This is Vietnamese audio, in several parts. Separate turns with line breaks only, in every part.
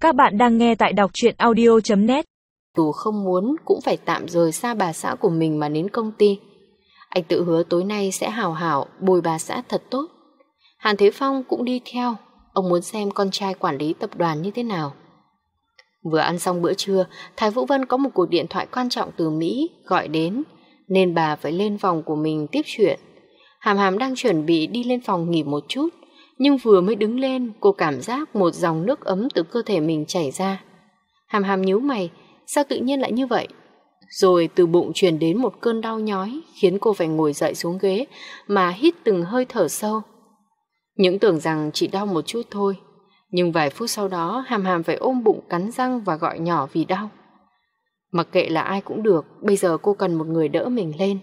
Các bạn đang nghe tại đọc truyện audio.net.
Dù không muốn cũng phải tạm rời xa bà xã của mình mà đến công ty. Anh tự hứa tối nay sẽ hào hảo bồi bà xã thật tốt. Hàn Thế Phong cũng đi theo. Ông muốn xem con trai quản lý tập đoàn như thế nào. Vừa ăn xong bữa trưa, Thái Vũ Vân có một cuộc điện thoại quan trọng từ Mỹ gọi đến, nên bà phải lên phòng của mình tiếp chuyện. Hàm Hàm đang chuẩn bị đi lên phòng nghỉ một chút, nhưng vừa mới đứng lên, cô cảm giác một dòng nước ấm từ cơ thể mình chảy ra. Hàm Hàm nhíu mày, sao tự nhiên lại như vậy? Rồi từ bụng truyền đến một cơn đau nhói, khiến cô phải ngồi dậy xuống ghế mà hít từng hơi thở sâu. Những tưởng rằng chỉ đau một chút thôi, nhưng vài phút sau đó Hàm Hàm phải ôm bụng cắn răng và gọi nhỏ vì đau. Mặc kệ là ai cũng được, bây giờ cô cần một người đỡ mình lên.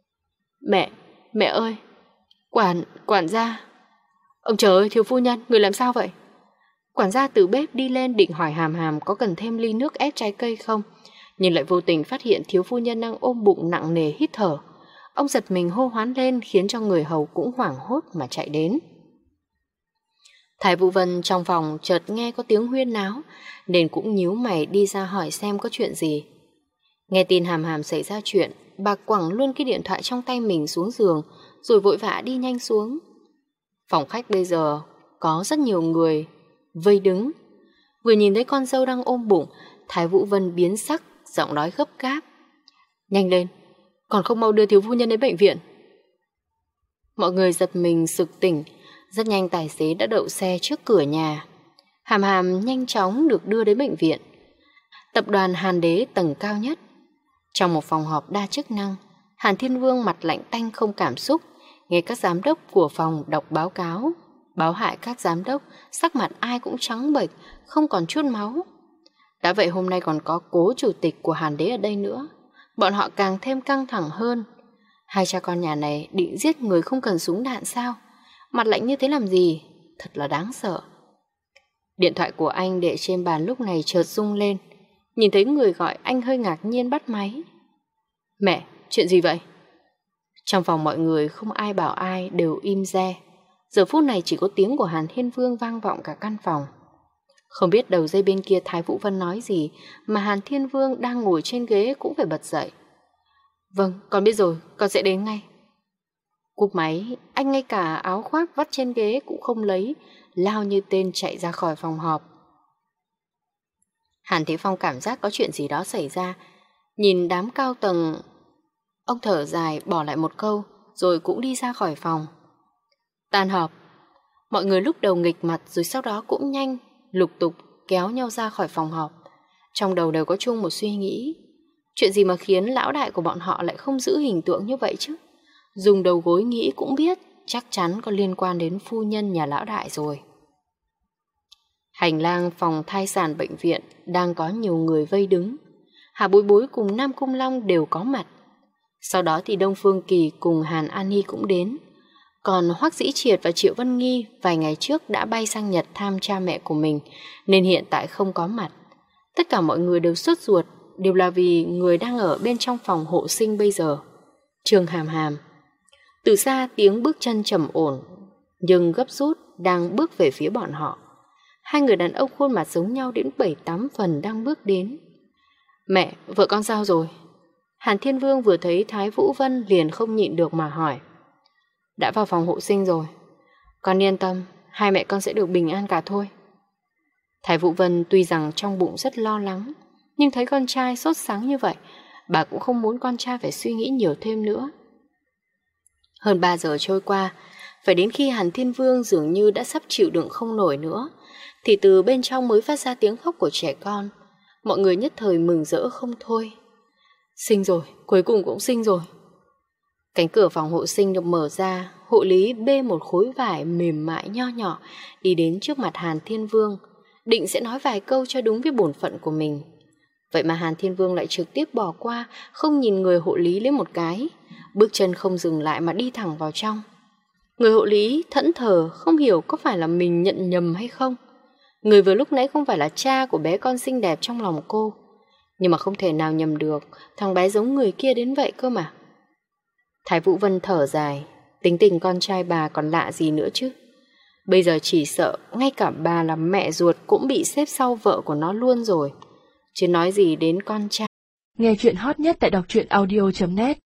Mẹ ơi, quản gia. Ông trời ơi, thiếu phu nhân, người làm sao vậy? Quản gia từ bếp đi lên định hỏi Hàm Hàm có cần thêm ly nước ép trái cây không, nhưng lại vô tình phát hiện thiếu phu nhân đang ôm bụng nặng nề hít thở. Ông giật mình hô hoán lên khiến cho người hầu cũng hoảng hốt mà chạy đến. Thái Vũ Vân trong phòng chợt nghe có tiếng huyên náo nên cũng nhíu mày đi ra hỏi xem có chuyện gì. Nghe tin Hàm Hàm xảy ra chuyện, bà quẳng luôn cái điện thoại trong tay mình xuống giường rồi vội vã đi nhanh xuống. Phòng khách bây giờ có rất nhiều người vây đứng. Vừa nhìn thấy con dâu đang ôm bụng, Thái Vũ Vân biến sắc, giọng nói gấp gáp. Nhanh lên, còn không mau đưa thiếu phu nhân đến bệnh viện. Mọi người giật mình sực tỉnh. Rất nhanh tài xế đã đậu xe trước cửa nhà. Hàm Hàm nhanh chóng được đưa đến bệnh viện. Tập đoàn Hàn Đế tầng cao nhất. Trong một phòng họp đa chức năng, Hàn Thiên Vương mặt lạnh tanh không cảm xúc, nghe các giám đốc của phòng đọc báo cáo, báo hại các giám đốc, sắc mặt ai cũng trắng bệch, không còn chút máu. Đã vậy hôm nay còn có cố chủ tịch của Hàn Đế ở đây nữa, bọn họ càng thêm căng thẳng hơn. Hai cha con nhà này định giết người không cần súng đạn sao? Mặt lạnh như thế làm gì? Thật là đáng sợ. Điện thoại của anh để trên bàn lúc này chợt rung lên. Nhìn thấy người gọi, anh hơi ngạc nhiên bắt máy. Mẹ, chuyện gì vậy? Trong phòng mọi người không ai bảo ai, đều im re. Giờ phút này chỉ có tiếng của Hàn Thiên Vương vang vọng cả căn phòng. Không biết đầu dây bên kia Thái Vũ Vân nói gì mà Hàn Thiên Vương đang ngồi trên ghế cũng phải bật dậy. Vâng, con biết rồi, con sẽ đến ngay. Cúp máy, anh ngay cả áo khoác vắt trên ghế cũng không lấy, lao như tên chạy ra khỏi phòng họp. Hàn Thế Phong cảm giác có chuyện gì đó xảy ra. Nhìn đám cao tầng, ông thở dài bỏ lại một câu rồi cũng đi ra khỏi phòng. Tan họp, mọi người lúc đầu nghịch mặt rồi sau đó cũng nhanh lục tục kéo nhau ra khỏi phòng họp. Trong đầu đều có chung một suy nghĩ. Chuyện gì mà khiến lão đại của bọn họ lại không giữ hình tượng như vậy chứ? Dùng đầu gối nghĩ cũng biết chắc chắn có liên quan đến phu nhân nhà lão đại rồi. Hành lang phòng thai sản bệnh viện đang có nhiều người vây đứng. Hà Bối Bối cùng Nam Cung Long đều có mặt. Sau đó thì Đông Phương Kỳ cùng Hàn An Hi cũng đến. Còn Hoắc Dĩ Triệt và Triệu Vân Nghi vài ngày trước đã bay sang Nhật thăm cha mẹ của mình nên hiện tại không có mặt. Tất cả mọi người đều sốt ruột, đều là vì người đang ở bên trong phòng hộ sinh bây giờ, Trương Hàm Hàm. Từ xa tiếng bước chân trầm ổn nhưng gấp rút đang bước về phía bọn họ. Hai người đàn ông khuôn mặt giống nhau đến 7-8 phần đang bước đến. Mẹ, vợ con sao rồi? Hàn Thiên Vương vừa thấy Thái Vũ Vân liền không nhịn được mà hỏi. Đã vào phòng hộ sinh rồi. Con yên tâm, hai mẹ con sẽ được bình an cả thôi. Thái Vũ Vân tuy rằng trong bụng rất lo lắng, nhưng thấy con trai sốt sắng như vậy, bà cũng không muốn con trai phải suy nghĩ nhiều thêm nữa. Hơn 3 giờ trôi qua, phải đến khi Hàn Thiên Vương dường như đã sắp chịu đựng không nổi nữa, thì từ bên trong mới phát ra tiếng khóc của trẻ con. Mọi người nhất thời mừng rỡ không thôi. Sinh rồi, cuối cùng cũng sinh rồi. Cánh cửa phòng hộ sinh được mở ra, hộ lý bê một khối vải mềm mại nho nhỏ đi đến trước mặt Hàn Thiên Vương, định sẽ nói vài câu cho đúng với bổn phận của mình. Vậy mà Hàn Thiên Vương lại trực tiếp bỏ qua, không nhìn người hộ lý lấy một cái, bước chân không dừng lại mà đi thẳng vào trong. Người hộ lý thẫn thờ không hiểu có phải là mình nhận nhầm hay không. Người vừa lúc nãy không phải là cha của bé con xinh đẹp trong lòng cô, nhưng mà không thể nào nhầm được, thằng bé giống người kia đến vậy cơ mà. Thái Vũ Vân thở dài, tính tình con trai bà còn lạ gì nữa chứ. Bây giờ chỉ sợ ngay cả bà là mẹ ruột cũng bị xếp sau vợ của nó luôn rồi. Chứ nói gì đến con trai.
Nghe chuyện hot nhất tại đọc truyện audio.net